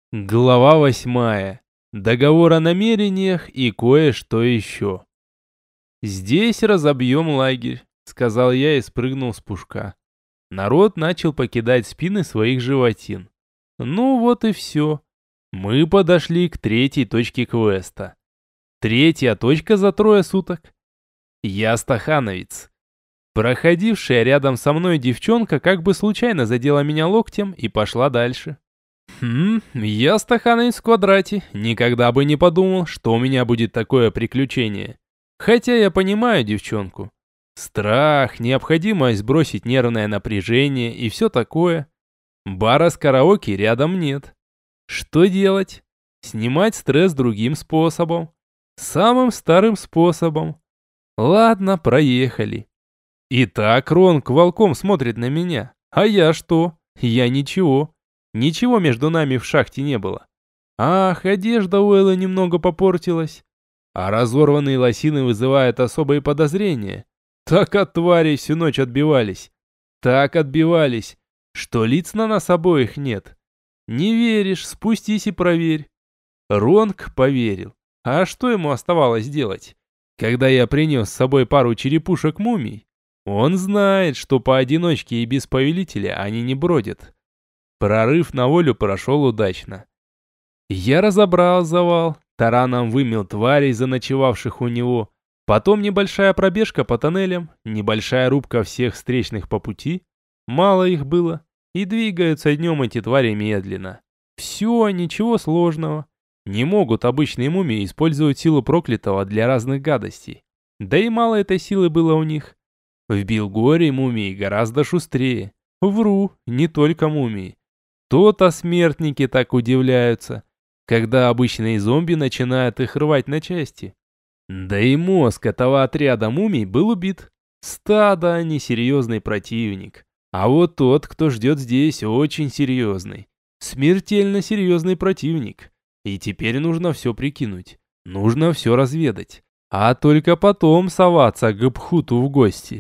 Глава 8. Договор о намерениях и кое-что еще. «Здесь разобьем лагерь», — сказал я и спрыгнул с пушка. Народ начал покидать спины своих животин. Ну вот и все. Мы подошли к третьей точке квеста. Третья точка за 3 суток. Я стахановец. Проходившая рядом со мной девчонка как бы случайно задела меня локтем и пошла дальше. Я стахановец в квадрате. Никогда бы не подумал, что у меня будет такое приключение. Хотя я понимаю девчонку. Страх, необходимость сбросить нервное напряжение и все такое. Бара с караоке рядом нет. Что делать? Снимать стресс другим способом. Самым старым способом. Ладно, проехали. Итак, Ронк волком смотрит на меня. А я что? Я ничего. Ничего между нами в шахте не было. Ах, одежда у Эллы немного попортилась. А разорванные лосины вызывают особые подозрения. Так от тварей всю ночь отбивались. Так отбивались, что лиц на нас обоих нет. Не веришь, спустись и проверь. Ронг поверил. А что ему оставалось делать? Когда я принес с собой пару черепушек мумий, он знает, что поодиночке и без повелителя они не бродят. Прорыв на волю прошел удачно. Я разобрал завал, тараном вымел тварей, заночевавших у него, потом небольшая пробежка по тоннелям, небольшая рубка всех встречных по пути, мало их было, и двигаются днем эти твари медленно. Все, ничего сложного. Не могут обычные мумии использовать силу проклятого для разных гадостей. Да и мало этой силы было у них. В Билгоре мумии гораздо шустрее. Вру, не только мумии. То-то смертники так удивляются, когда обычные зомби начинают их рвать на части. Да и мозг этого отряда мумий был убит. Стадо, а не серьезный противник. А вот тот, кто ждет здесь, очень серьезный. Смертельно серьезный противник. И теперь нужно все прикинуть. Нужно все разведать. А только потом соваться к Бхуту в гости.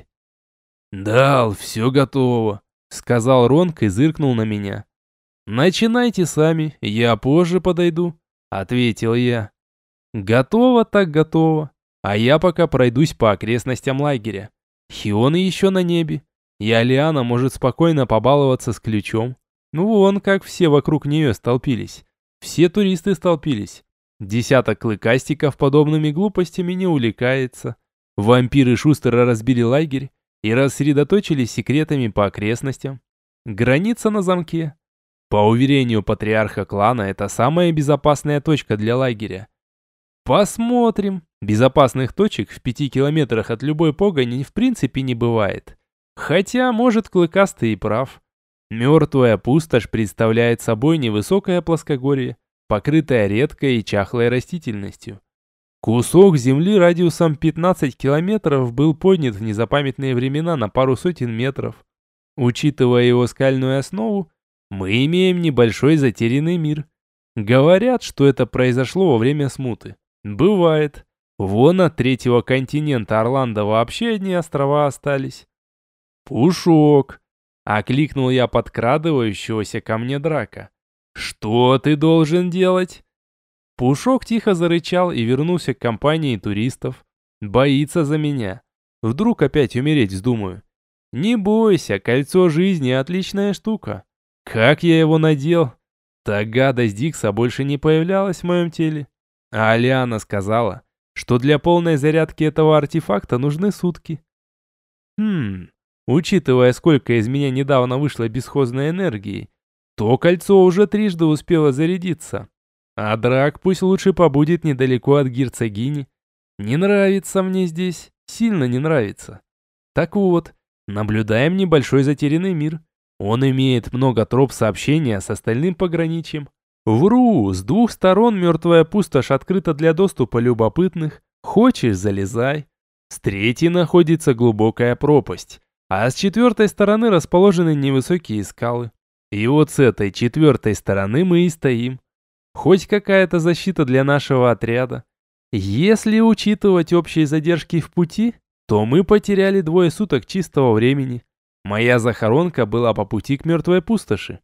«Дал, все готово», — сказал Ронк и зыркнул на меня. «Начинайте сами, я позже подойду», — ответил я. «Готово так готово, а я пока пройдусь по окрестностям лагеря. Хион еще на небе, и Алиана может спокойно побаловаться с ключом. Ну вон как все вокруг нее столпились. Все туристы столпились. Десяток клыкастиков подобными глупостями не увлекается. Вампиры шустро разбили лагерь и рассредоточились секретами по окрестностям. Граница на замке. По уверению патриарха клана, это самая безопасная точка для лагеря. Посмотрим. Безопасных точек в 5 километрах от любой погони в принципе не бывает. Хотя, может, Клыкастый и прав. Мертвая пустошь представляет собой невысокое плоскогорье, покрытое редкой и чахлой растительностью. Кусок земли радиусом 15 километров был поднят в незапамятные времена на пару сотен метров. Учитывая его скальную основу, мы имеем небольшой затерянный мир. Говорят, что это произошло во время смуты. Бывает. Вон от третьего континента Орландо вообще одни острова остались. «Пушок!» — окликнул я подкрадывающегося ко мне Драка. «Что ты должен делать?» Пушок тихо зарычал и вернулся к компании туристов. Боится за меня. Вдруг опять умереть вздумаю. Не бойся, кольцо жизни — отличная штука. Как я его надел? Та гадость Дикса больше не появлялась в моем теле. А Алиана сказала, что для полной зарядки этого артефакта нужны сутки. Учитывая, сколько из меня недавно вышло бесхозной энергии, то кольцо уже трижды успело зарядиться. А Драк пусть лучше побудет недалеко от герцогини. Не нравится мне здесь, сильно не нравится. Так вот, наблюдаем небольшой затерянный мир. Он имеет много троп сообщения с остальным пограничьем. Вру, с 2 сторон мертвая пустошь открыта для доступа любопытных. Хочешь — залезай. С третьей находится глубокая пропасть, а с 4 стороны расположены невысокие скалы. И вот с этой 4 стороны мы и стоим. Хоть какая-то защита для нашего отряда. Если учитывать общие задержки в пути, то мы потеряли 2 суток чистого времени. Моя захоронка была по пути к мертвой пустоши.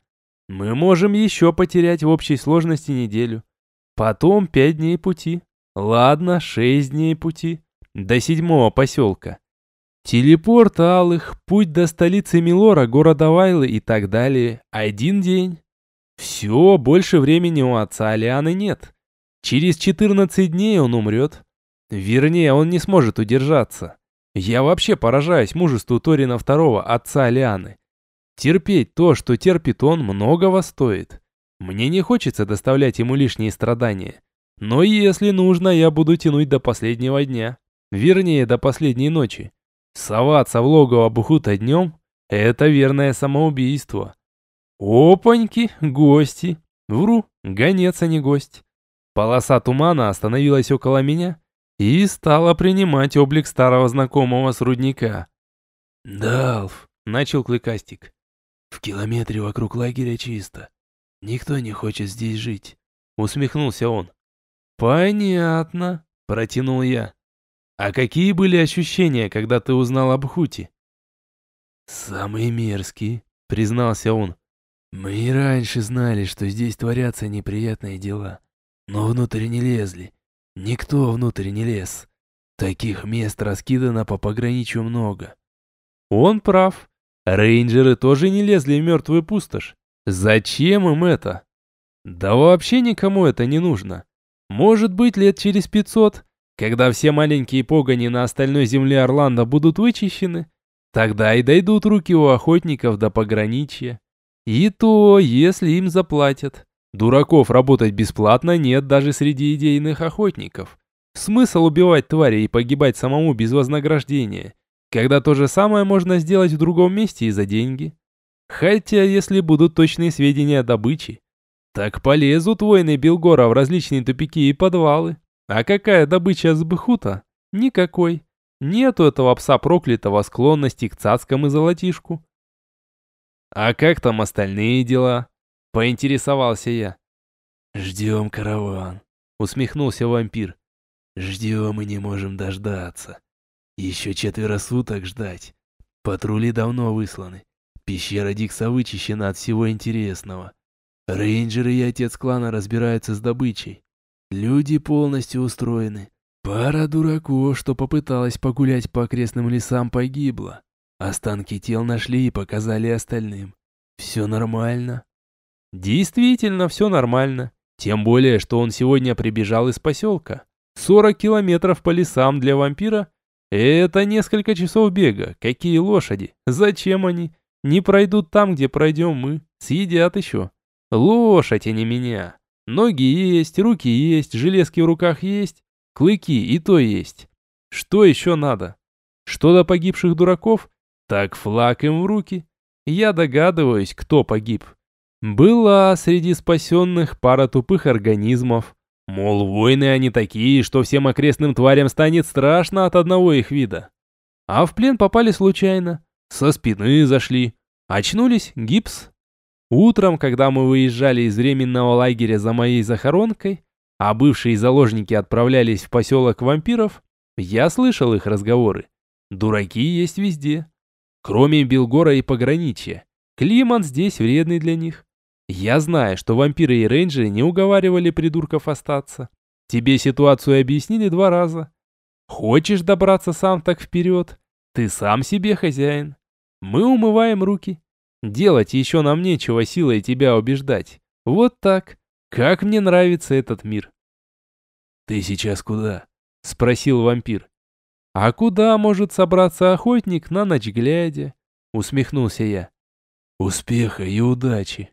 Мы можем еще потерять в общей сложности неделю. Потом 5 дней пути. Ладно, 6 дней пути. До 7-го поселка. Телепорт Алых, путь до столицы Милора, города Вайлы и так далее. 1 день. Все, больше времени у отца Алианы нет. Через 14 дней он умрет. Вернее, он не сможет удержаться. Я вообще поражаюсь мужеству Торина II, отца Алианы. Терпеть то, что терпит он, многого стоит. Мне не хочется доставлять ему лишние страдания. Но если нужно, я буду тянуть до последнего дня. Вернее, до последней ночи. Соваться в логово Бхута днем – это верное самоубийство. Опаньки, гости. Вру, гонец, а не гость. Полоса тумана остановилась около меня и стала принимать облик старого знакомого с рудника. «Далф», — начал Клыкастик, — «в километре вокруг лагеря чисто. Никто не хочет здесь жить», — усмехнулся он. «Понятно», — протянул я. «А какие были ощущения, когда ты узнал об Бхуте?» «Самые мерзкие», — признался он. «Мы и раньше знали, что здесь творятся неприятные дела, но внутрь не лезли. Никто внутрь не лез. Таких мест раскидано по пограничью много». Он прав. Рейнджеры тоже не лезли в мертвую пустошь. Зачем им это? Да вообще никому это не нужно. Может быть, лет через 500, когда все маленькие погони на остальной земле Орландо будут вычищены, тогда и дойдут руки у охотников до пограничья. И то, если им заплатят. Дураков работать бесплатно нет даже среди идейных охотников. Смысл убивать тварей и погибать самому без вознаграждения, когда то же самое можно сделать в другом месте и за деньги. Хотя, если будут точные сведения о добыче, так полезут воины Белгора в различные тупики и подвалы. А какая добыча с Бхута? Никакой. Нету этого пса проклятого склонности к цацкам и золотишку. «А как там остальные дела?» — поинтересовался я. «Ждем караван», — усмехнулся вампир. «Ждем и не можем дождаться. Еще 4 суток ждать. Патрули давно высланы. Пещера Дикса вычищена от всего интересного. Рейнджеры и отец клана разбираются с добычей. Люди полностью устроены. Пара дураков, что попыталась погулять по окрестным лесам, погибла. Останки тел нашли и показали остальным. Все нормально». Действительно, все нормально. Тем более, что он сегодня прибежал из поселка. 40 километров по лесам для вампира – это несколько часов бега. Какие лошади? Зачем они? Не пройдут там, где пройдем мы. Съедят еще. Лошадь, а не меня. Ноги есть, руки есть, железки в руках есть, клыки и то есть. Что еще надо? Что до погибших дураков? Так флаг им в руки. Я догадываюсь, кто погиб. Была среди спасенных пара тупых организмов. Мол, воины они такие, что всем окрестным тварям станет страшно от одного их вида. А в плен попали случайно. Со спины зашли. Очнулись — гипс. Утром, когда мы выезжали из временного лагеря за моей захоронкой, а бывшие заложники отправлялись в поселок вампиров, я слышал их разговоры. Дураки есть везде. Кроме Белгора и пограничья. Климат здесь вредный для них. Я знаю, что вампиры и рейнджеры не уговаривали придурков остаться. Тебе ситуацию объяснили 2 раза. Хочешь добраться сам, так вперед. Ты сам себе хозяин. Мы умываем руки. Делать еще нам нечего силой тебя убеждать. Вот так. Как мне нравится этот мир. «Ты сейчас куда?» — спросил вампир. «А куда может собраться охотник на ночь глядя?» — усмехнулся я. «Успеха и удачи!»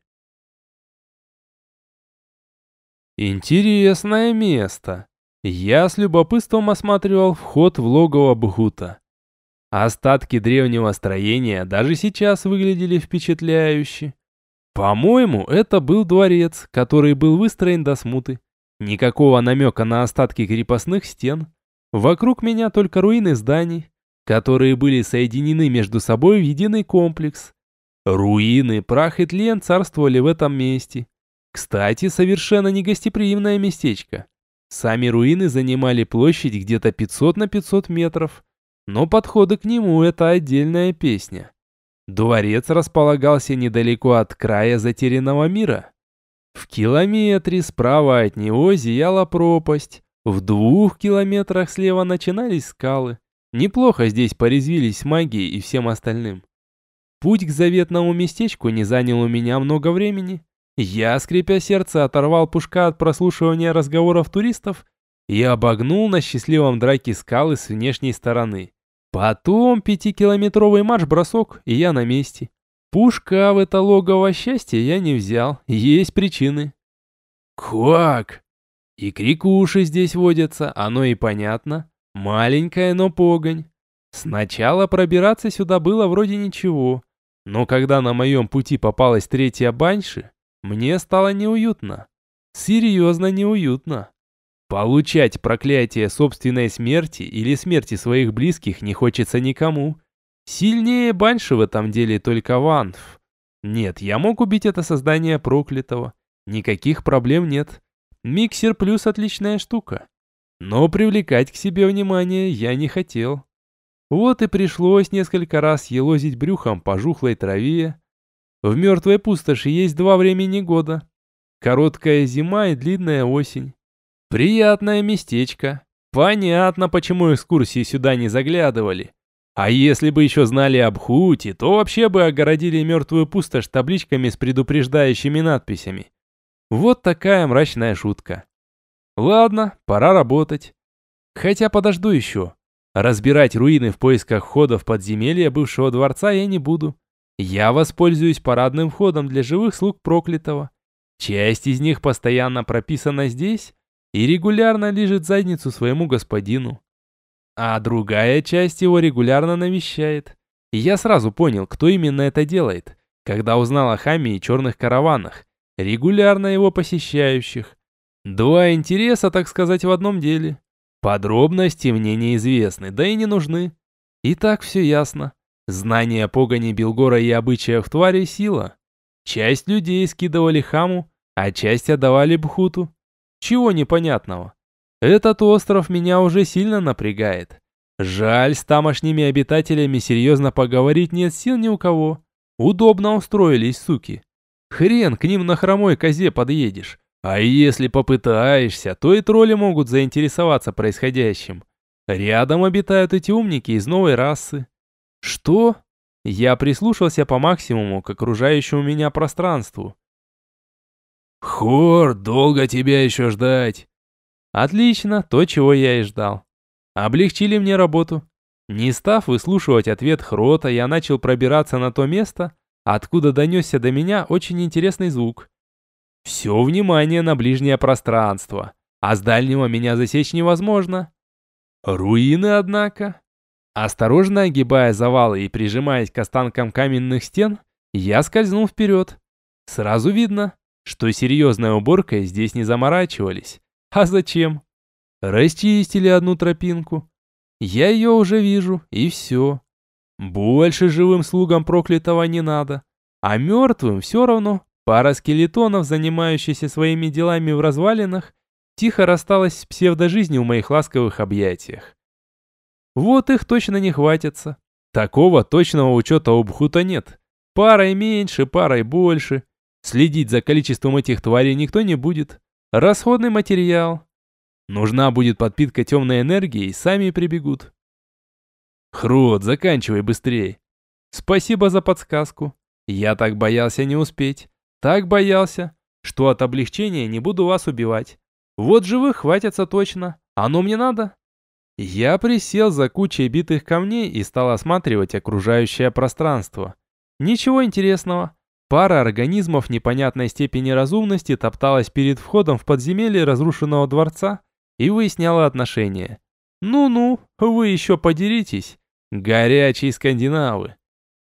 Интересное место. Я с любопытством осматривал вход в логово Бхута. Остатки древнего строения даже сейчас выглядели впечатляюще. По-моему, это был дворец, который был выстроен до смуты. Никакого намека на остатки крепостных стен. Вокруг меня только руины зданий, которые были соединены между собой в единый комплекс. Руины, прах и тлен царствовали в этом месте. Кстати, совершенно негостеприимное местечко. Сами руины занимали площадь где-то 500 на 500 метров, но подходы к нему – это отдельная песня. Дворец располагался недалеко от края затерянного мира. В километре справа от него зияла пропасть. В 2 километрах слева начинались скалы. Неплохо здесь порезвились магией и всем остальным. Путь к заветному местечку не занял у меня много времени. Я, скрипя сердце, оторвал Пушка от прослушивания разговоров туристов и обогнул на счастливом драке скалы с внешней стороны. Потом 5-километровый марш-бросок, и я на месте. Пушка в это логово счастья я не взял, есть причины. Квак! И крикуши здесь водятся, оно и понятно. Маленькая, но погонь. Сначала пробираться сюда было вроде ничего, но когда на моем пути попалась третья банши, мне стало неуютно. Серьезно неуютно. Получать проклятие собственной смерти или смерти своих близких не хочется никому. Сильнее банши в этом деле только Ванф. Нет, я мог убить это создание проклятого. Никаких проблем нет. Миксер плюс отличная штука. Но привлекать к себе внимание я не хотел. Вот и пришлось несколько раз елозить брюхом по жухлой траве. В мертвой пустоши есть 2 времени года. Короткая зима и длинная осень. Приятное местечко. Понятно, почему экскурсии сюда не заглядывали. А если бы еще знали об Хуте, то вообще бы огородили мертвую пустошь табличками с предупреждающими надписями. Вот такая мрачная шутка. Ладно, пора работать. Хотя подожду еще. Разбирать руины в поисках входа в подземелье бывшего дворца я не буду. Я воспользуюсь парадным входом для живых слуг проклятого. Часть из них постоянно прописана здесь и регулярно лижет задницу своему господину. А другая часть его регулярно навещает. И я сразу понял, кто именно это делает, когда узнал о Хаме и черных караванах, регулярно его посещающих. 2 интереса, так сказать, в одном деле. Подробности мне неизвестны, да и не нужны. И так все ясно. Знание погони Белгора и обычаев твари – сила. Часть людей скидывали Хаму, а часть отдавали Бхуту. Чего непонятного? Этот остров меня уже сильно напрягает. Жаль, с тамошними обитателями серьезно поговорить нет сил ни у кого. Удобно устроились, суки. Хрен к ним на хромой козе подъедешь. А если попытаешься, то и тролли могут заинтересоваться происходящим. Рядом обитают эти умники из новой расы. Что? Я прислушался по максимуму к окружающему меня пространству. Хор, долго тебя еще ждать. Отлично, то, чего я и ждал. Облегчили мне работу. Не став выслушивать ответ Хрота, я начал пробираться на то место, откуда донесся до меня очень интересный звук. Все внимание на ближнее пространство, а с дальнего меня засечь невозможно. Руины, однако. Осторожно огибая завалы и прижимаясь к останкам каменных стен, я скользнул вперед. Сразу видно, что серьезной уборкой здесь не заморачивались. А зачем? Расчистили одну тропинку. Я ее уже вижу, и все. Больше живым слугам проклятого не надо. А мертвым все равно. Пара скелетонов, занимающихся своими делами в развалинах, тихо рассталась с псевдожизнью в моих ласковых объятиях. Вот их точно не хватится. Такого точного учета у Бхута нет. Парой меньше, парой больше. Следить за количеством этих тварей никто не будет. Расходный материал. Нужна будет подпитка темной энергией, сами прибегут. Хрот, заканчивай быстрее. Спасибо за подсказку. Я так боялся не успеть. Так боялся, что от облегчения не буду вас убивать. Вот живых хватится точно. Оно мне надо? Я присел за кучей битых камней и стал осматривать окружающее пространство. Ничего интересного. Пара организмов непонятной степени разумности топталась перед входом в подземелье разрушенного дворца и выясняла отношения. Ну-ну, вы еще подеритесь. Горячие скандинавы.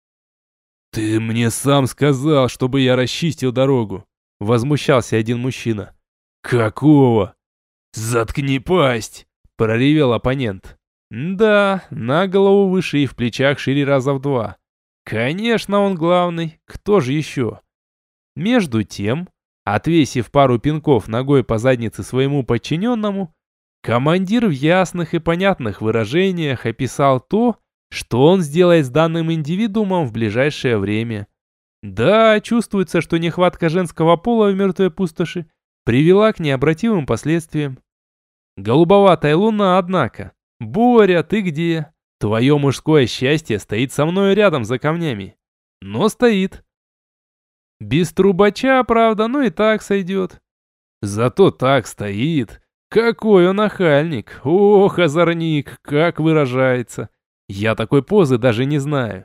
«Ты мне сам сказал, чтобы я расчистил дорогу», — возмущался один мужчина. «Какого?» «Заткни пасть!» — проревел оппонент. «Да, на голову выше и в плечах шире раза в 2. Конечно, он главный, кто же еще?» Между тем, отвесив пару пинков ногой по заднице своему подчиненному, командир в ясных и понятных выражениях описал то, Что он сделает с данным индивидуумом в ближайшее время? Да, чувствуется, что нехватка женского пола в мертвой пустоши привела к необратимым последствиям. Голубоватая луна, однако. Боря, ты где? Твое мужское счастье стоит со мной рядом за камнями. Но стоит. Без трубача, правда, но и так сойдет. Зато так стоит. Какой он охальник. Ох, озорник, как выражается. Я такой позы даже не знаю.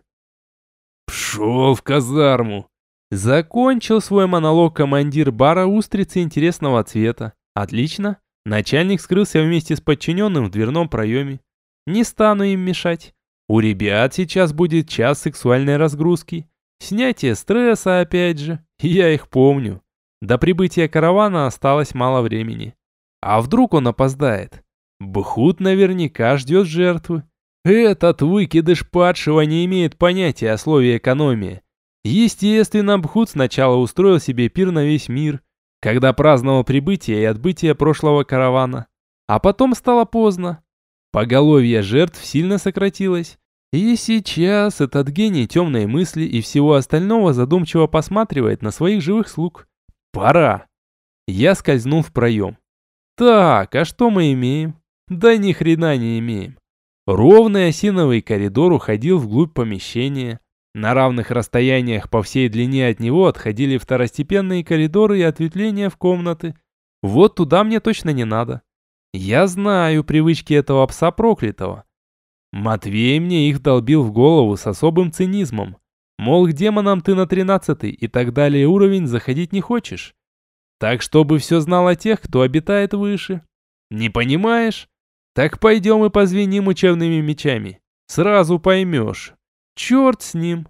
Пшел в казарму. Закончил свой монолог командир бара устрицы интересного цвета. Отлично. Начальник скрылся вместе с подчиненным в дверном проеме. Не стану им мешать. У ребят сейчас будет час сексуальной разгрузки. Снятие стресса опять же. Я их помню. До прибытия каравана осталось мало времени. А вдруг он опоздает? Бхут наверняка ждет жертвы. Этот выкидыш падшего не имеет понятия о слове экономия. Естественно, Бхут сначала устроил себе пир на весь мир, когда праздновал прибытие и отбытие прошлого каравана. А потом стало поздно. Поголовье жертв сильно сократилось. И сейчас этот гений темной мысли и всего остального задумчиво посматривает на своих живых слуг. Пора. Я скользнул в проем. Так, а что мы имеем? Да ни хрена не имеем. Ровный осиновый коридор уходил вглубь помещения. На равных расстояниях по всей длине от него отходили второстепенные коридоры и ответвления в комнаты. Вот туда мне точно не надо. Я знаю привычки этого пса проклятого. Матвей мне их долбил в голову с особым цинизмом. Мол, к демонам ты на 13-й и так далее уровень заходить не хочешь. Так, чтобы все знал о тех, кто обитает выше. Не понимаешь? Так пойдем и позвеним учебными мечами. Сразу поймешь. Черт с ним.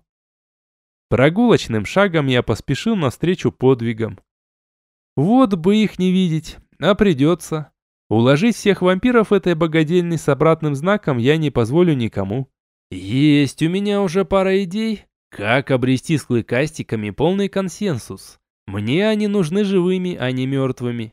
Прогулочным шагом я поспешил навстречу подвигам. Вот бы их не видеть, а придется. Уложить всех вампиров этой богадельни с обратным знаком я не позволю никому. Есть у меня уже пара идей, как обрести с клыкастиками полный консенсус. Мне они нужны живыми, а не мертвыми.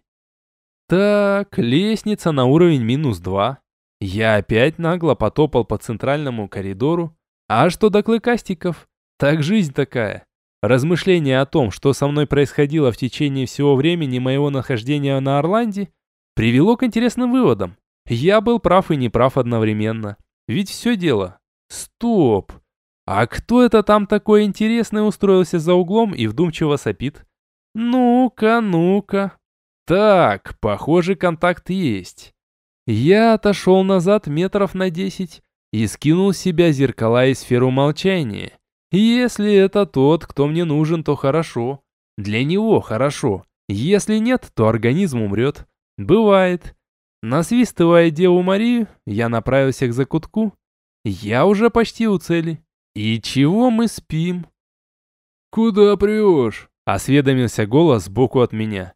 Так, лестница на уровень -2. Я опять нагло потопал по центральному коридору. А что до клыкастиков? Так жизнь такая. Размышление о том, что со мной происходило в течение всего времени моего нахождения на Орланде, привело к интересным выводам. Я был прав и неправ одновременно. Ведь все дело. Стоп. А кто это там такой интересный устроился за углом и вдумчиво сопит? Ну-ка, ну-ка. Так, похоже, контакт есть. Я отошел назад метров на 10 и скинул с себя зеркала и сферу молчания. Если это тот, кто мне нужен, то хорошо. Для него хорошо. Если нет, то организм умрет. Бывает. Насвистывая Деву Марию, я направился к закутку. Я уже почти у цели. И чего мы спим? «Куда прешь?» — осведомился голос сбоку от меня.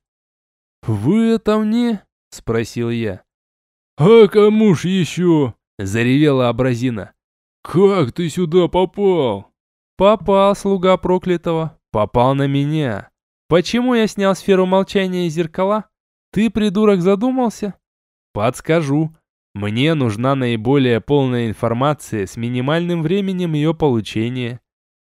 «Вы это мне?» — спросил я. «А кому ж еще?» — заревела абразина. «Как ты сюда попал?» «Попал, слуга проклятого. Попал на меня. Почему я снял сферу молчания и зеркала? Ты, придурок, задумался?» «Подскажу. Мне нужна наиболее полная информация с минимальным временем ее получения».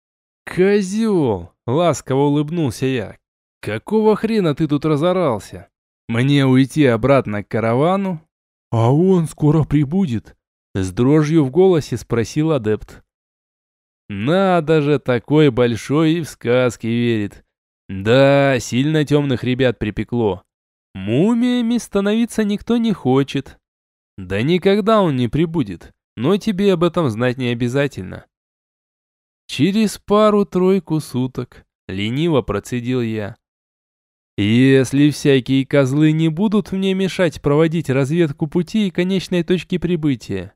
«Козел!» — ласково улыбнулся я. «Какого хрена ты тут разорался? Мне уйти обратно к каравану?» «А он скоро прибудет?» — с дрожью в голосе спросил адепт. «Надо же, такой большой и в сказки верит. Да, сильно темных ребят припекло. Мумиями становиться никто не хочет. Да никогда он не прибудет, но тебе об этом знать не обязательно». «Через пару-тройку суток», — лениво процедил я. «Если всякие козлы не будут мне мешать проводить разведку пути и конечной точки прибытия».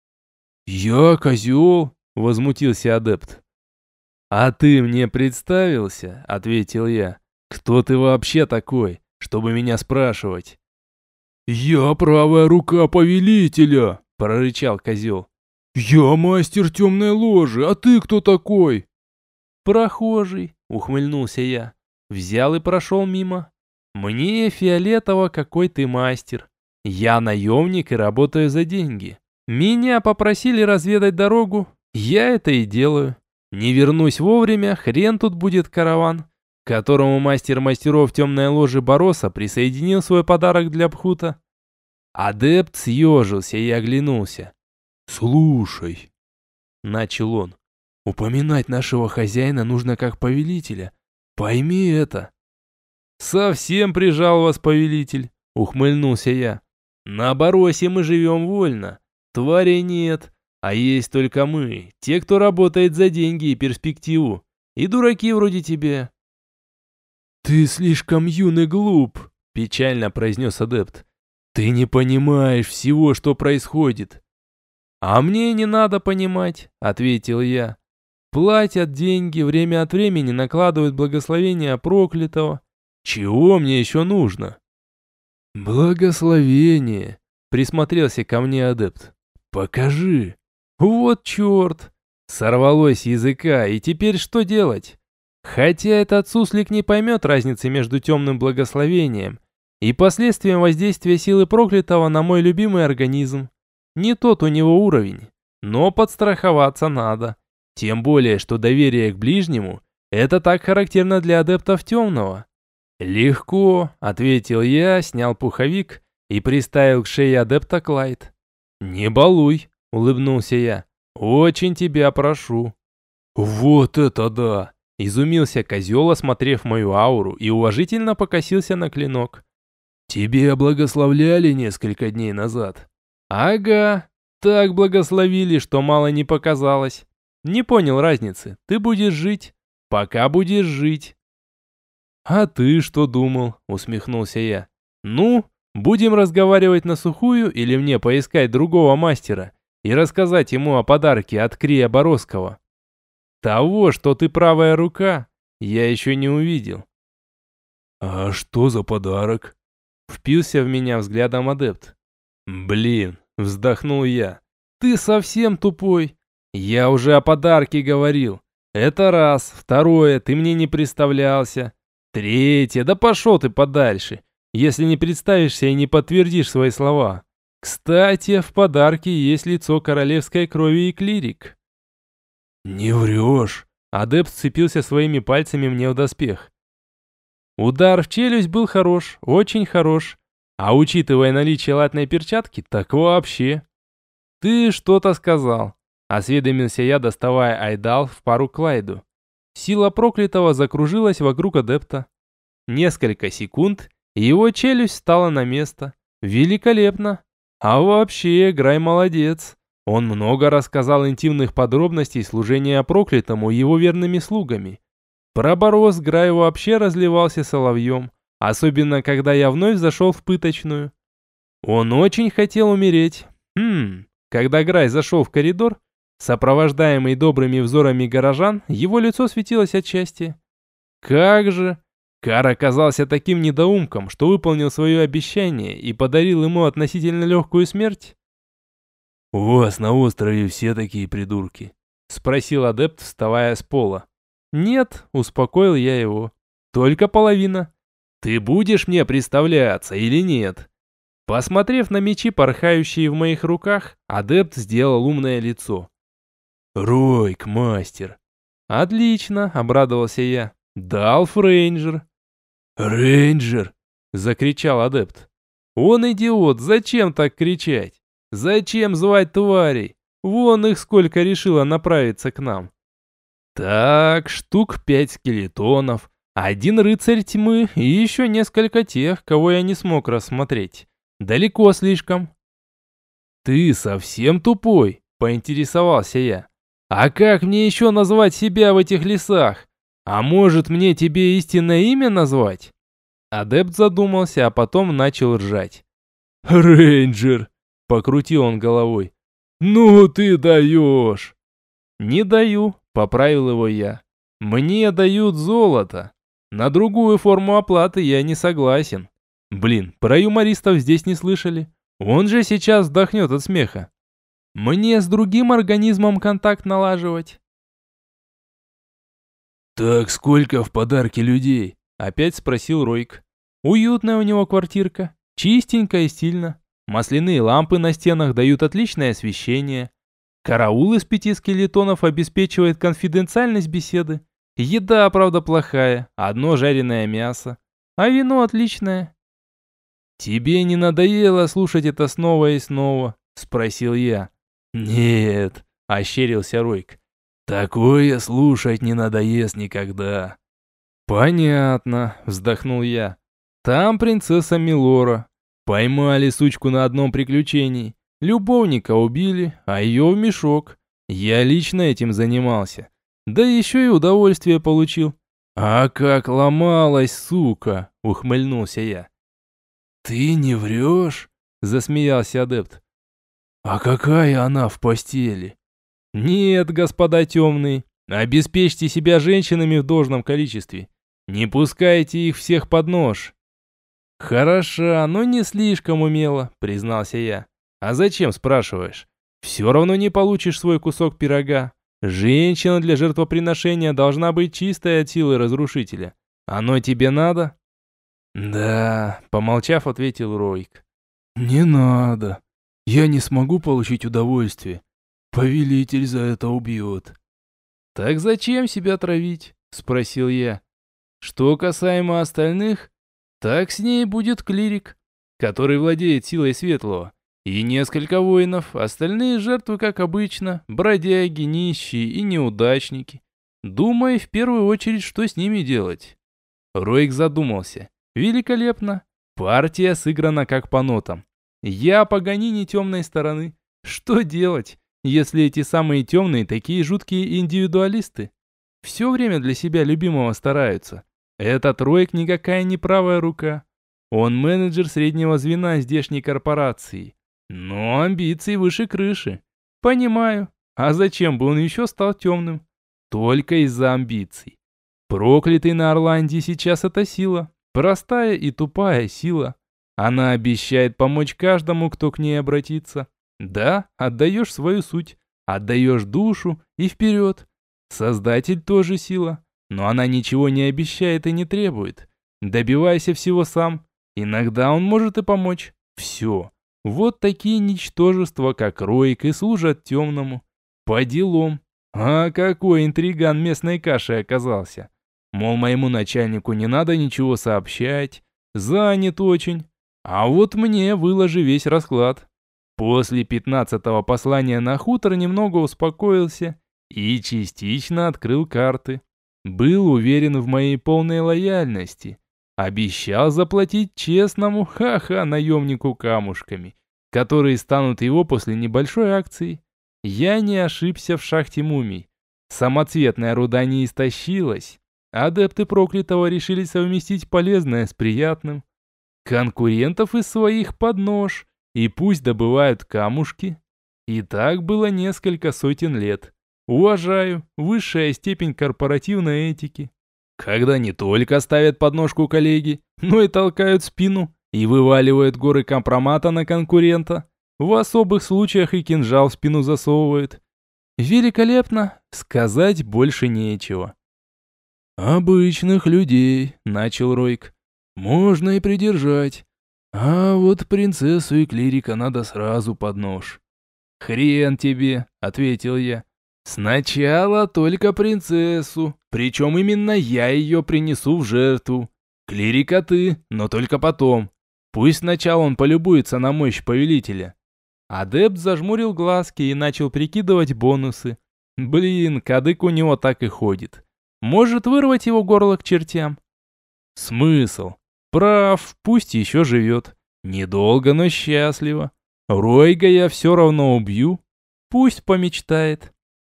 «Я козел?» — возмутился адепт. «А ты мне представился?» — ответил я. «Кто ты вообще такой, чтобы меня спрашивать?» «Я правая рука повелителя!» — прорычал козел. «Я мастер темной ложи, а ты кто такой?» «Прохожий», — ухмыльнулся я. Взял и прошел мимо. «Мне фиолетово, какой ты мастер. Я наемник и работаю за деньги. Меня попросили разведать дорогу, я это и делаю. Не вернусь вовремя, хрен тут будет караван, к которому мастер мастеров темной ложи Бороса присоединил свой подарок для Пхута. Адепт съежился и оглянулся. «Слушай», — начал он, — «упоминать нашего хозяина нужно как повелителя. Пойми это». «Совсем прижал вас повелитель», — ухмыльнулся я. «На Боросе мы живем вольно. Тварей нет, а есть только мы, те, кто работает за деньги и перспективу. И дураки вроде тебя». «Ты слишком юн и глуп», — печально произнес адепт. «Ты не понимаешь всего, что происходит». «А мне не надо понимать», — ответил я. «Платят деньги, время от времени накладывают благословение проклятого. Чего мне еще нужно?» «Благословение», — присмотрелся ко мне адепт. «Покажи». «Вот черт!» Сорвалось с языка, и теперь что делать? Хотя этот суслик не поймет разницы между темным благословением и последствием воздействия силы проклятого на мой любимый организм. Не тот у него уровень, но подстраховаться надо. Тем более, что доверие к ближнему – это так характерно для адептов темного. «Легко», – ответил я, снял пуховик и приставил к шее адепта Клайд. «Не балуй», – улыбнулся я. «Очень тебя прошу». «Вот это да!» – изумился козел, осмотрев мою ауру, и уважительно покосился на клинок. «Тебе благословляли несколько дней назад?» «Ага, так благословили, что мало не показалось. Не понял разницы. Ты будешь жить, пока будешь жить». «А ты что думал?» – усмехнулся я. «Ну, будем разговаривать на сухую или мне поискать другого мастера и рассказать ему о подарке от Крия Боровского? Того, что ты правая рука, я еще не увидел». «А что за подарок?» – впился в меня взглядом адепт. «Блин», – вздохнул я, – «ты совсем тупой. Я уже о подарке говорил. Это раз. Второе, ты мне не представлялся. Третье, да пошел ты подальше, если не представишься и не подтвердишь свои слова. Кстати, в подарке есть лицо королевской крови и клирик». «Не врешь!» Адепт сцепился своими пальцами мне в доспех. Удар в челюсть был хорош, очень хорош. А учитывая наличие латной перчатки, так вообще. «Ты что-то сказал», — осведомился я, доставая айдал в пару Клайду. Сила проклятого закружилась вокруг адепта. Несколько секунд, и его челюсть стала на место. Великолепно. А вообще, Грай молодец. Он много рассказал интимных подробностей служения проклятому его верными слугами. Про Борос Грай вообще разливался соловьем, особенно когда я вновь зашел в пыточную. Он очень хотел умереть. Когда Грай зашел в коридор, сопровождаемый добрыми взорами горожан, его лицо светилось от счастья. Как же! Кар оказался таким недоумком, что выполнил свое обещание и подарил ему относительно легкую смерть. «У вас на острове все такие придурки?» – спросил адепт, вставая с пола. «Нет», – успокоил я его. «Только половина. Ты будешь мне представляться или нет?» Посмотрев на мечи, порхающие в моих руках, адепт сделал умное лицо. «Ройк, мастер!» «Отлично!» – обрадовался я. «Далф Рейнджер!» «Рейнджер!» – закричал адепт. «Он идиот! Зачем так кричать? Зачем звать тварей? Вон их сколько решило направиться к нам!» «Так, штук 5 скелетонов, один рыцарь тьмы и еще несколько тех, кого я не смог рассмотреть. Далеко слишком». «Ты совсем тупой?» – поинтересовался я. «А как мне еще назвать себя в этих лесах? А может, мне тебе истинное имя назвать?» Адепт задумался, а потом начал ржать. «Рейнджер!» – покрутил он головой. «Ну ты даешь!» «Не даю», – поправил его я. «Мне дают золото. На другую форму оплаты я не согласен. Блин, про юмористов здесь не слышали. Он же сейчас вдохнет от смеха. Мне с другим организмом контакт налаживать». «Так сколько в подарке людей?» – опять спросил Ройк. «Уютная у него квартирка, чистенько и стильно. Масляные лампы на стенах дают отличное освещение. Караул из 5 скелетонов обеспечивает конфиденциальность беседы. Еда, правда, плохая, одно жареное мясо. А вино отличное. «Тебе не надоело слушать это снова и снова?» – спросил я. «Нет», – ощерился Ройк. «Такое слушать не надоест никогда». «Понятно», – вздохнул я. «Там принцесса Милора. Поймали сучку на одном приключении. Любовника убили, а ее в мешок. Я лично этим занимался. Да еще и удовольствие получил». «А как ломалась, сука!» – ухмыльнулся я. «Ты не врешь?» – засмеялся адепт. «А какая она в постели?» «Нет, господа темные, обеспечьте себя женщинами в должном количестве. Не пускайте их всех под нож». «Хороша, но не слишком умела», – признался я. «А зачем, спрашиваешь? Все равно не получишь свой кусок пирога. Женщина для жертвоприношения должна быть чистой от силы разрушителя. Оно тебе надо?» «Да», – помолчав, ответил Ройк. «Не надо. Я не смогу получить удовольствие. Повелитель за это убьет». «Так зачем себя травить?» – спросил я. «Что касаемо остальных, так с ней будет клирик, который владеет силой светлого, и несколько воинов, остальные жертвы, как обычно, бродяги, нищие и неудачники. Думай в первую очередь, что с ними делать». Ройк задумался. «Великолепно. Партия сыграна как по нотам. Я Паганини темной стороны. Что делать, если эти самые темные такие жуткие индивидуалисты? Все время для себя любимого стараются. Этот Ройк никакая не правая рука. Он менеджер среднего звена здешней корпорации. Но амбиции выше крыши. Понимаю. А зачем бы он еще стал темным? Только из-за амбиций. Проклятый на Орландии сейчас это сила. Простая и тупая сила. Она обещает помочь каждому, кто к ней обратится. Да, отдаешь свою суть, отдаешь душу и вперед. Создатель тоже сила, но она ничего не обещает и не требует. Добивайся всего сам. Иногда он может и помочь. Все. Вот такие ничтожества, как Ройк, и служат темному. По делам. А какой интриган местной каши оказался. Мол, моему начальнику не надо ничего сообщать, занят очень. А вот мне выложи весь расклад. После 15-го послания на хутор немного успокоился и частично открыл карты. Был уверен в моей полной лояльности. Обещал заплатить честному, наемнику камушками, которые станут его после небольшой акции. Я не ошибся в шахте мумий. Самоцветная руда не истощилась. Адепты проклятого решили совместить полезное с приятным. Конкурентов из своих под нож, и пусть добывают камушки. И так было несколько сотен лет. Уважаю, высшая степень корпоративной этики. Когда не только ставят подножку коллеги, но и толкают спину и вываливают горы компромата на конкурента. В особых случаях и кинжал в спину засовывают. Великолепно, сказать больше нечего. «Обычных людей», — начал Ройк, — «можно и придержать. А вот принцессу и клирика надо сразу под нож». «Хрен тебе», — ответил я. «Сначала только принцессу, причем именно я ее принесу в жертву. Клирика ты, но только потом. Пусть сначала он полюбуется на мощь повелителя». Адепт зажмурил глазки и начал прикидывать бонусы. Блин, кадык у него так и ходит. Может вырвать его горло к чертям? Смысл? Прав, пусть еще живет. Недолго, но счастливо. Ройга я все равно убью. Пусть помечтает.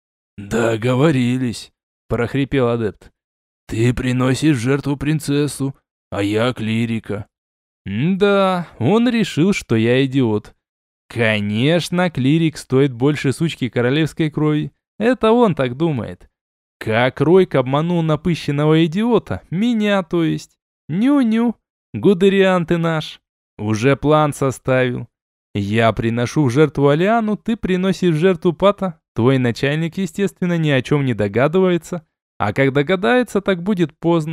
«Договорились», — прохрипел адепт. «Ты приносишь в жертву принцессу, а я клирика». Да, он решил, что я идиот. Конечно, клирик стоит больше сучки королевской крови. Это он так думает. Как Ройк обманул напыщенного идиота, меня то есть. Ню-ню, Гудериан ты наш. Уже план составил. Я приношу в жертву Алиану, ты приносишь в жертву Пата. Твой начальник, естественно, ни о чем не догадывается. А как догадается, так будет поздно.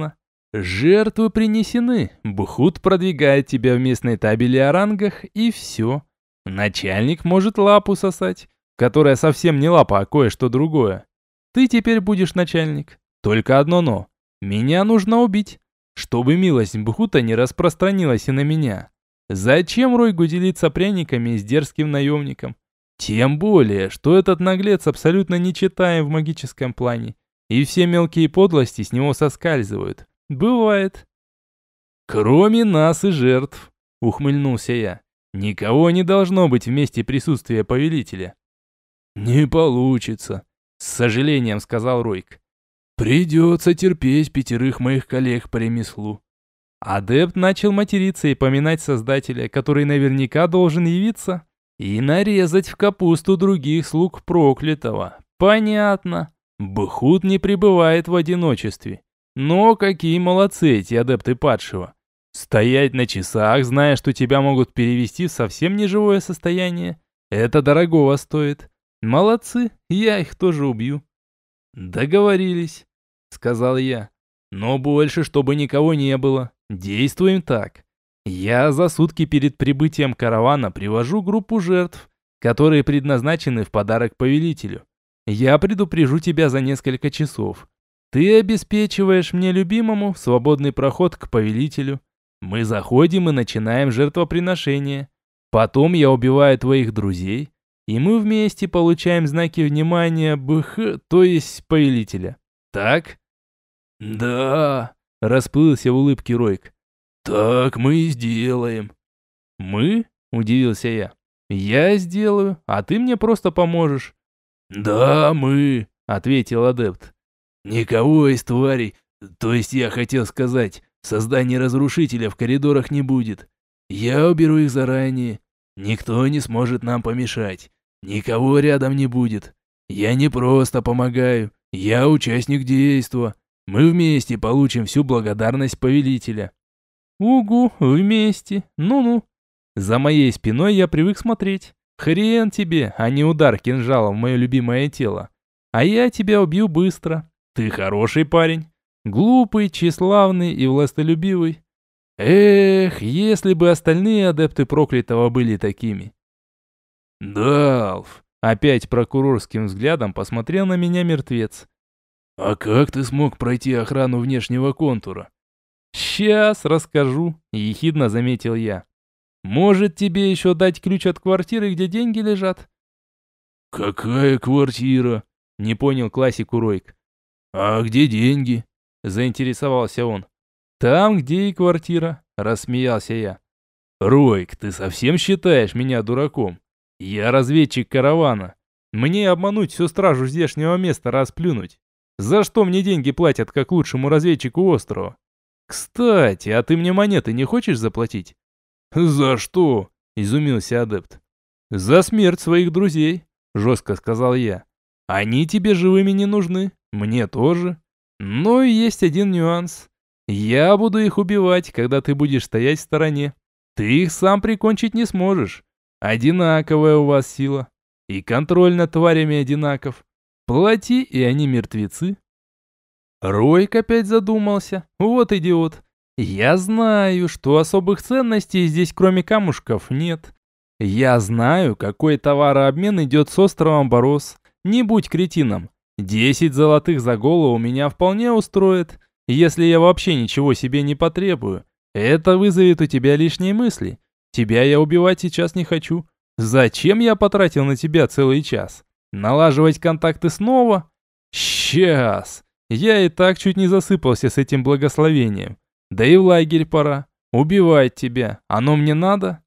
Жертвы принесены, Бхут продвигает тебя в местной табели о рангах, и все. Начальник может лапу сосать, которая совсем не лапа, а кое-что другое. Ты теперь будешь начальник. Только одно но. Меня нужно убить, чтобы милость Бхута не распространилась и на меня. Зачем Ройгу делиться пряниками с дерзким наемником? Тем более, что этот наглец абсолютно не читаем в магическом плане, и все мелкие подлости с него соскальзывают. Бывает. Кроме нас и жертв, ухмыльнулся я. Никого не должно быть в месте присутствия повелителя. Не получится, с сожалением сказал Ройк. Придется терпеть 5 моих коллег по ремеслу. Адепт начал материться и поминать Создателя, который наверняка должен явиться и нарезать в капусту других слуг проклятого. Понятно. Бхут не пребывает в одиночестве. Но какие молодцы эти адепты падшего. Стоять на часах, зная, что тебя могут перевести в совсем неживое состояние, это дорогого стоит. Молодцы, я их тоже убью. Договорились, сказал я. Но больше, чтобы никого не было. Действуем так. Я за сутки перед прибытием каравана привожу группу жертв, которые предназначены в подарок повелителю. Я предупрежу тебя за несколько часов. Ты обеспечиваешь мне любимому свободный проход к повелителю. Мы заходим и начинаем жертвоприношение. Потом я убиваю твоих друзей, и мы вместе получаем знаки внимания то есть повелителя. Так? Да, расплылся в улыбке Ройк. Так мы и сделаем. Мы? Удивился я. Я сделаю, а ты мне просто поможешь. Да, мы, ответил адепт. Никого из тварей, то есть я хотел сказать, создания разрушителя в коридорах не будет. Я уберу их заранее. Никто не сможет нам помешать. Никого рядом не будет. Я не просто помогаю, я участник действа. Мы вместе получим всю благодарность повелителя. Угу, вместе. Ну-ну. За моей спиной я привык смотреть. Хрен тебе, а не удар кинжалом в мое любимое тело. А я тебя убью быстро. Ты хороший парень. Глупый, тщеславный и властолюбивый. Эх, если бы остальные адепты проклятого были такими. Далф, опять прокурорским взглядом посмотрел на меня мертвец. А как ты смог пройти охрану внешнего контура? Сейчас расскажу, ехидно заметил я. Может, тебе еще дать ключ от квартиры, где деньги лежат? Какая квартира? Не понял классику Ройк. А где деньги? Заинтересовался он. Там, где и квартира, рассмеялся я. Ройк, ты совсем считаешь меня дураком? Я разведчик каравана. Мне обмануть всю стражу здешнего места расплюнуть. За что мне деньги платят, как лучшему разведчику острова? Кстати, а ты мне монеты не хочешь заплатить? За что? Изумился адепт. За смерть своих друзей, жестко сказал я. Они тебе живыми не нужны, мне тоже. Но есть один нюанс. Я буду их убивать, когда ты будешь стоять в стороне. Ты их сам прикончить не сможешь. Одинаковая у вас сила. И контроль над тварями одинаков. Плати, и они мертвецы. Ройк опять задумался. Вот идиот. Я знаю, что особых ценностей здесь кроме камушков нет. Я знаю, какой товарообмен идет с островом Борос. Не будь кретином. 10 золотых за голову меня вполне устроит, если я вообще ничего себе не потребую. Это вызовет у тебя лишние мысли. Тебя я убивать сейчас не хочу. Зачем я потратил на тебя целый час? Налаживать контакты снова? Сейчас. Я и так чуть не засыпался с этим благословением. Да и в лагерь пора. Убивать тебя. Оно мне надо?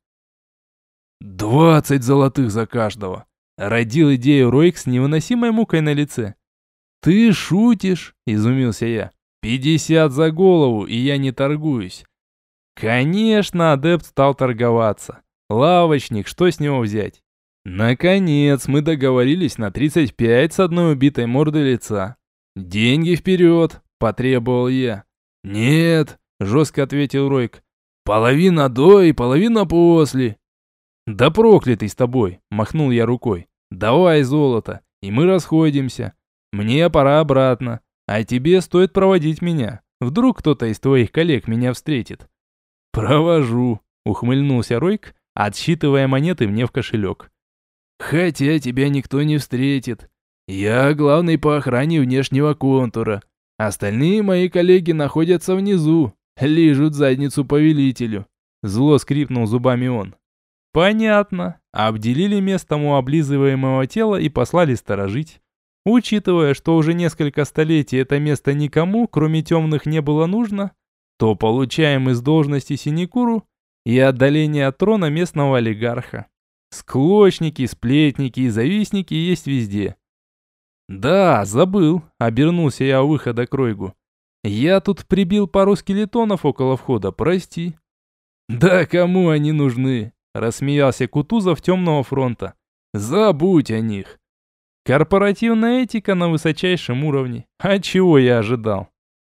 20 золотых за каждого. Родил идею Ройк с невыносимой мукой на лице. «Ты шутишь?» – изумился я. 50 за голову, и я не торгуюсь. Конечно, адепт стал торговаться. Лавочник, что с него взять? Наконец, мы договорились на 35 с одной убитой мордой лица. «Деньги вперед!» – потребовал я. «Нет!» – жестко ответил Ройк. «Половина до и половина после!» «Да проклятый с тобой!» – махнул я рукой. «Давай золото, и мы расходимся. Мне пора обратно, а тебе стоит проводить меня. Вдруг кто-то из твоих коллег меня встретит. Провожу, ухмыльнулся Ройк, отсчитывая монеты мне в кошелек. Хотя тебя никто не встретит. Я главный по охране внешнего контура. Остальные мои коллеги находятся внизу, лижут задницу повелителю. Зло скрипнул зубами он. Понятно. Обделили место у облизываемого тела и послали сторожить. Учитывая, что уже несколько столетий это место никому, кроме темных, не было нужно, то получаем из должности синекуру и отдаление от трона местного олигарха. Склочники, сплетники и завистники есть везде. Да, забыл, обернулся я у выхода к Ройгу. Я тут прибил пару скелетонов около входа, прости. Да кому они нужны? Рассмеялся Кутузов темного фронта. Забудь о них. Корпоративная этика на высочайшем уровне. А чего я ожидал?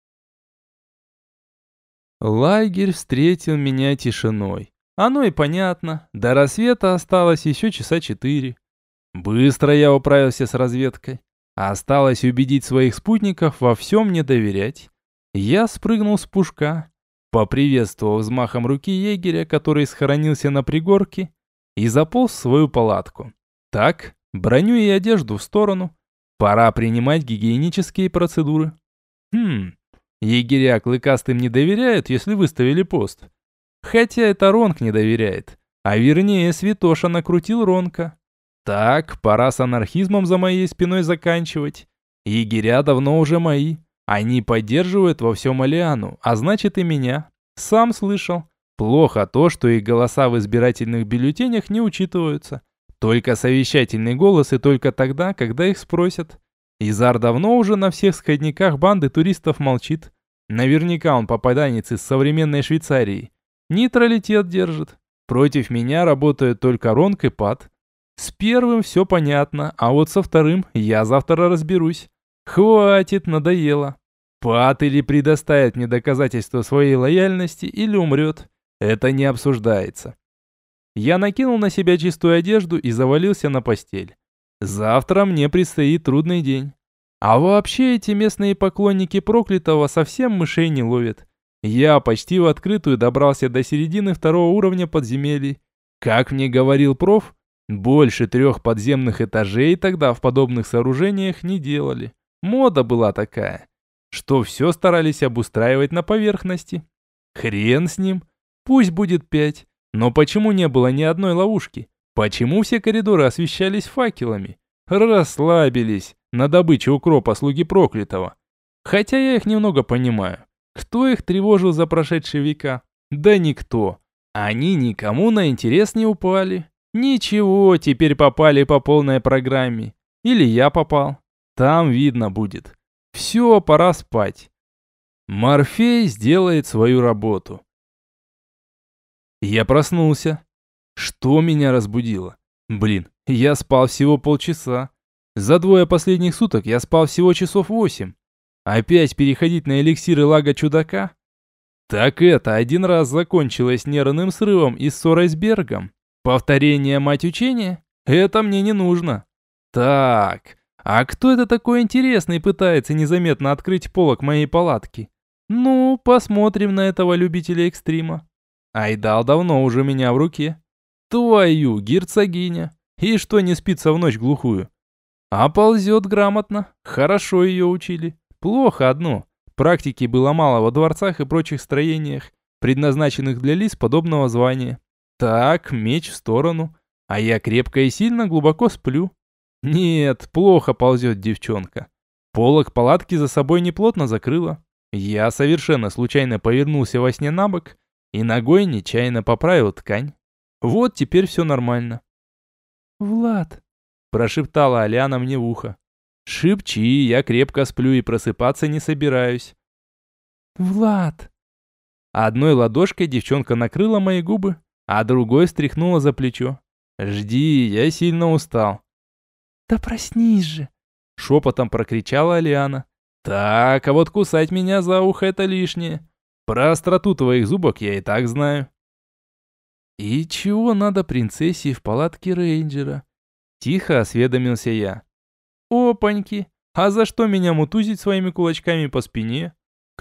Лагерь встретил меня тишиной. Оно и понятно. До рассвета осталось еще часа 4. Быстро я управился с разведкой. Осталось убедить своих спутников во всем не доверять. Я спрыгнул с пушка, поприветствовал взмахом руки егеря, который схоронился на пригорке, и заполз в свою палатку. Так, броню и одежду в сторону. Пора принимать гигиенические процедуры. Егеря клыкастым не доверяют, если выставили пост. Хотя это Ронк не доверяет. А вернее, Святоша накрутил Ронка. Так, пора с анархизмом за моей спиной заканчивать. Егеря давно уже мои. Они поддерживают во всем Алиану, а значит и меня. Сам слышал. Плохо то, что их голоса в избирательных бюллетенях не учитываются. Только совещательный голос и только тогда, когда их спросят. Изар давно уже на всех сходниках банды туристов молчит. Наверняка он попаданец из современной Швейцарии. Нейтралитет держит. Против меня работают только Ронк и Пат. С первым все понятно, а вот со вторым я завтра разберусь. Хватит, надоело. Пат или предоставит мне доказательства своей лояльности, или умрет. Это не обсуждается. Я накинул на себя чистую одежду и завалился на постель. Завтра мне предстоит трудный день. А вообще эти местные поклонники проклятого совсем мышей не ловят. Я почти в открытую добрался до середины 2-го уровня подземелий. Как мне говорил проф, больше 3 подземных этажей тогда в подобных сооружениях не делали. Мода была такая, что все старались обустраивать на поверхности. Хрен с ним, пусть будет 5. Но почему не было ни одной ловушки? Почему все коридоры освещались факелами? Расслабились на добычу укропа слуги проклятого. Хотя я их немного понимаю. Кто их тревожил за прошедшие века? Да никто. Они никому на интерес не упали. Ничего, теперь попали по полной программе. Или я попал. Там видно будет. Все, пора спать. Морфей сделает свою работу. Я проснулся. Что меня разбудило? Блин, я спал всего полчаса. За 2 последних суток я спал всего часов 8. Опять переходить на эликсиры лага чудака? Так это один раз закончилось нервным срывом и ссорой с Бергом. Повторение мать учения? Это мне не нужно. Так, а кто это такой интересный пытается незаметно открыть полог моей палатки? Ну, посмотрим на этого любителя экстрима. Айдал давно уже меня в руке. Твою, герцогиня. И что не спится в ночь глухую? А ползет грамотно. Хорошо ее учили. Плохо одно. Практики было мало во дворцах и прочих строениях, предназначенных для лиц подобного звания. Так, меч в сторону. А я крепко и сильно глубоко сплю. Нет, плохо ползет девчонка. Полог палатки за собой неплотно закрыла. Я совершенно случайно повернулся во сне на бок и ногой нечаянно поправил ткань. Вот теперь все нормально. «Влад», – прошептала Алиана мне в ухо. «Шепчи, я крепко сплю и просыпаться не собираюсь». «Влад». Одной ладошкой девчонка накрыла мои губы, а другой стряхнула за плечо. «Жди, я сильно устал». «Да проснись же», – шепотом прокричала Алиана. «Так, а вот кусать меня за ухо – это лишнее. Про остроту твоих зубок я и так знаю». «И чего надо принцессе в палатке рейнджера?» Тихо осведомился я. «Опаньки! А за что меня мутузить своими кулачками по спине?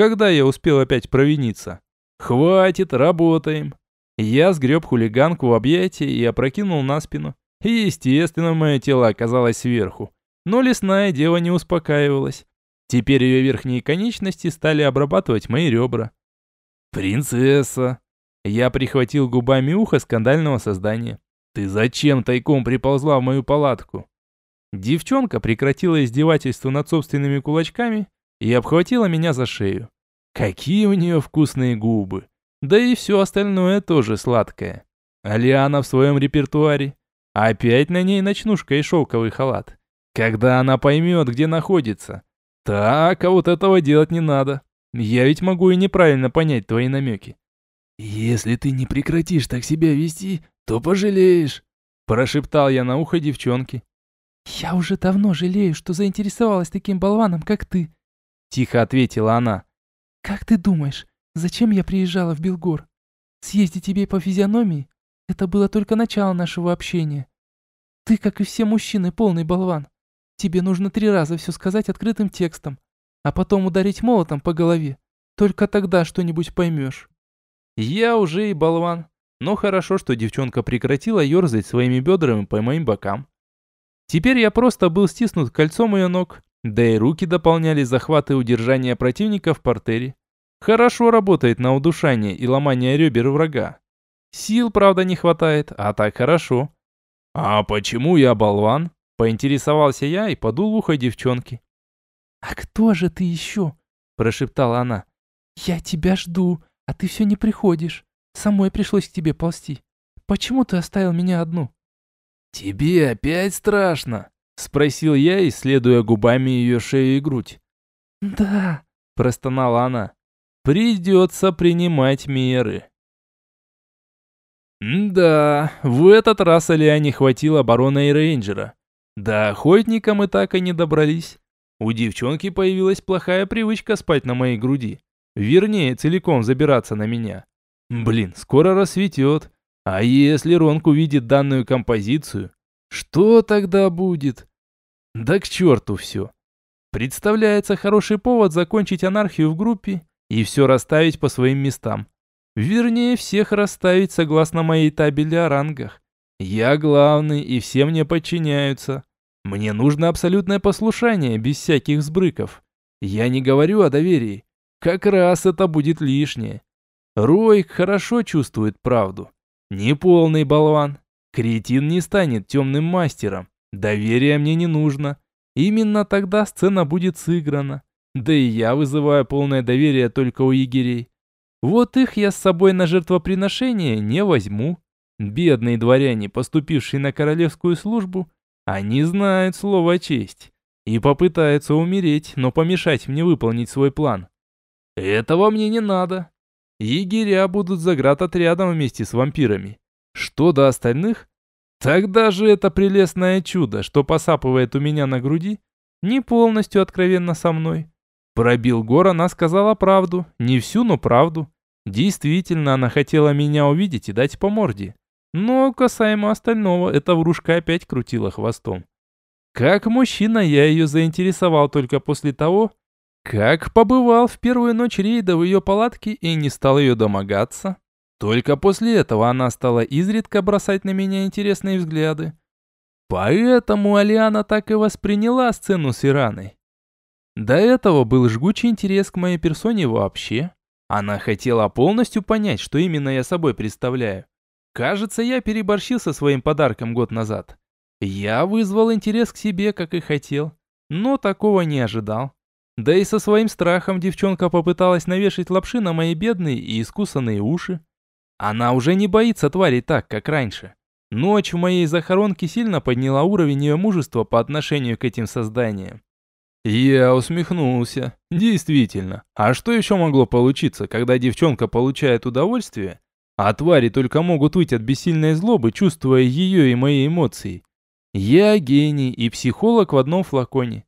когда я успел опять провиниться? Хватит, работаем. Я сгреб хулиганку в объятия и опрокинул на спину. И, естественно, мое тело оказалось сверху. Но лесная дева не успокаивалась. Теперь ее верхние конечности стали обрабатывать мои ребра. «Принцесса!» Я прихватил губами ухо скандального создания. «Ты зачем тайком приползла в мою палатку?» Девчонка прекратила издевательство над собственными кулачками и обхватила меня за шею. Какие у нее вкусные губы! Да и все остальное тоже сладкое. Алиана в своем репертуаре. Опять на ней ночнушка и шелковый халат. Когда она поймет, где находится. Так, а вот этого делать не надо. Я ведь могу и неправильно понять твои намеки. «Если ты не прекратишь так себя вести, то пожалеешь», прошептал я на ухо девчонке. «Я уже давно жалею, что заинтересовалась таким болваном, как ты», тихо ответила она. «Как ты думаешь, зачем я приезжала в Белгор? Съездить тебе по физиономии? Это было только начало нашего общения. Ты, как и все мужчины, полный болван. Тебе нужно 3 раза все сказать открытым текстом, а потом ударить молотом по голове. Только тогда что-нибудь поймешь». Я уже и болван, но хорошо, что девчонка прекратила ерзать своими бедрами по моим бокам. Теперь я просто был стиснут кольцом ее ног, да и руки дополняли захват и удержание противника в партере. Хорошо работает на удушание и ломание ребер врага. Сил, правда, не хватает, а так хорошо. «А почему я болван?» – поинтересовался я и подул в ухо девчонки. «А кто же ты еще?» – прошептала она. «Я тебя жду, а ты все не приходишь. Самой пришлось к тебе ползти. Почему ты оставил меня одну?» «Тебе опять страшно?» – спросил я, исследуя губами ее шею и грудь. «Да», – простонала она. «Придется принимать меры». Да, в этот раз Алиане хватило барона и рейнджера. До охотника мы так и не добрались. У девчонки появилась плохая привычка спать на моей груди. Вернее, целиком забираться на меня. Блин, скоро рассветет. А если Ронк увидит данную композицию, что тогда будет? Да к черту все. Представляется хороший повод закончить анархию в группе и все расставить по своим местам. Вернее, всех расставить согласно моей табели о рангах. Я главный, и все мне подчиняются. Мне нужно абсолютное послушание, без всяких сбрыков. Я не говорю о доверии. Как раз это будет лишнее. Ройк хорошо чувствует правду. Не полный болван. Кретин не станет темным мастером. Доверия мне не нужно. Именно тогда сцена будет сыграна. Да и я вызываю полное доверие только у егерей. Вот их я с собой на жертвоприношение не возьму. Бедные дворяне, поступившие на королевскую службу, они знают слово «честь» и попытаются умереть, но помешать мне выполнить свой план. Этого мне не надо. Егеря будут заградотрядом вместе с вампирами. Что до остальных? Тогда же это прелестное чудо, что посапывает у меня на груди, не полностью откровенно со мной. Про Билгор она сказала правду, не всю, но правду. Действительно, она хотела меня увидеть и дать по морде. Но касаемо остального, эта врушка опять крутила хвостом. Как мужчина я ее заинтересовал только после того, как побывал в первую ночь рейда в ее палатке и не стал ее домогаться. Только после этого она стала изредка бросать на меня интересные взгляды. Поэтому Алиана так и восприняла сцену с Ираной. До этого был жгучий интерес к моей персоне вообще. Она хотела полностью понять, что именно я собой представляю. Кажется, я переборщил со своим подарком год назад. Я вызвал интерес к себе, как и хотел, но такого не ожидал. Да и со своим страхом девчонка попыталась навешать лапши на мои бедные и искусанные уши. Она уже не боится тварей так, как раньше. Ночь в моей захоронке сильно подняла уровень ее мужества по отношению к этим созданиям. Я усмехнулся. Действительно, а что еще могло получиться, когда девчонка получает удовольствие, а твари только могут выйти от бессильной злобы, чувствуя ее и мои эмоции? Я гений и психолог в одном флаконе.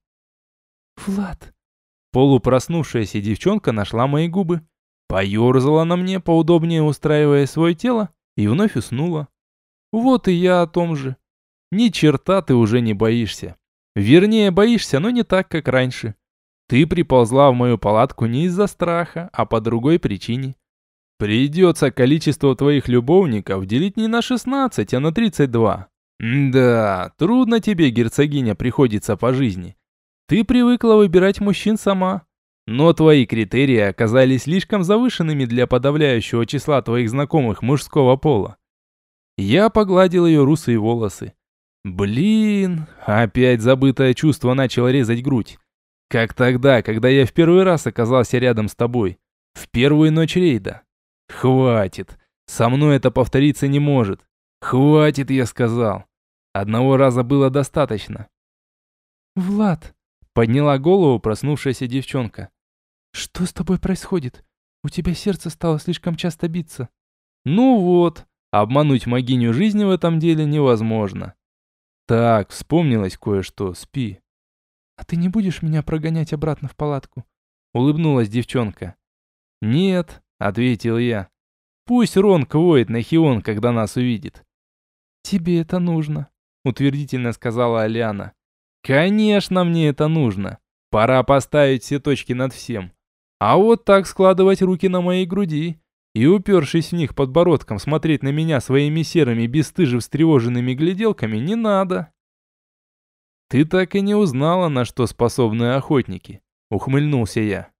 «Влад!» Полупроснувшаяся девчонка нашла мои губы, поерзала на мне, поудобнее устраивая свое тело, и вновь уснула. Вот и я о том же. Ни черта ты уже не боишься. Вернее, боишься, но не так, как раньше. Ты приползла в мою палатку не из-за страха, а по другой причине. Придется количество твоих любовников делить не на 16, а на 32. Да, трудно тебе, герцогиня, приходится по жизни. Ты привыкла выбирать мужчин сама. Но твои критерии оказались слишком завышенными для подавляющего числа твоих знакомых мужского пола. Я погладил ее русые волосы. Блин, опять забытое чувство начало резать грудь. Как тогда, когда я в первый раз оказался рядом с тобой. В первую ночь рейда. Хватит. Со мной это повториться не может. Хватит, я сказал. Одного раза было достаточно. «Влад!» — подняла голову проснувшаяся девчонка. «Что с тобой происходит? У тебя сердце стало слишком часто биться». Ну вот, обмануть могиню жизни в этом деле невозможно. Так, вспомнилось кое-что, спи. «А ты не будешь меня прогонять обратно в палатку?» — улыбнулась девчонка. «Нет», — ответил я. «Пусть Ронг воет на Хион, когда нас увидит». «Тебе это нужно», — утвердительно сказала Алиана. «Конечно, мне это нужно. Пора поставить все точки над всем. А вот так складывать руки на моей груди и, упершись в них подбородком, смотреть на меня своими серыми, бесстыже встревоженными гляделками не надо». «Ты так и не узнала, на что способны охотники», — ухмыльнулся я.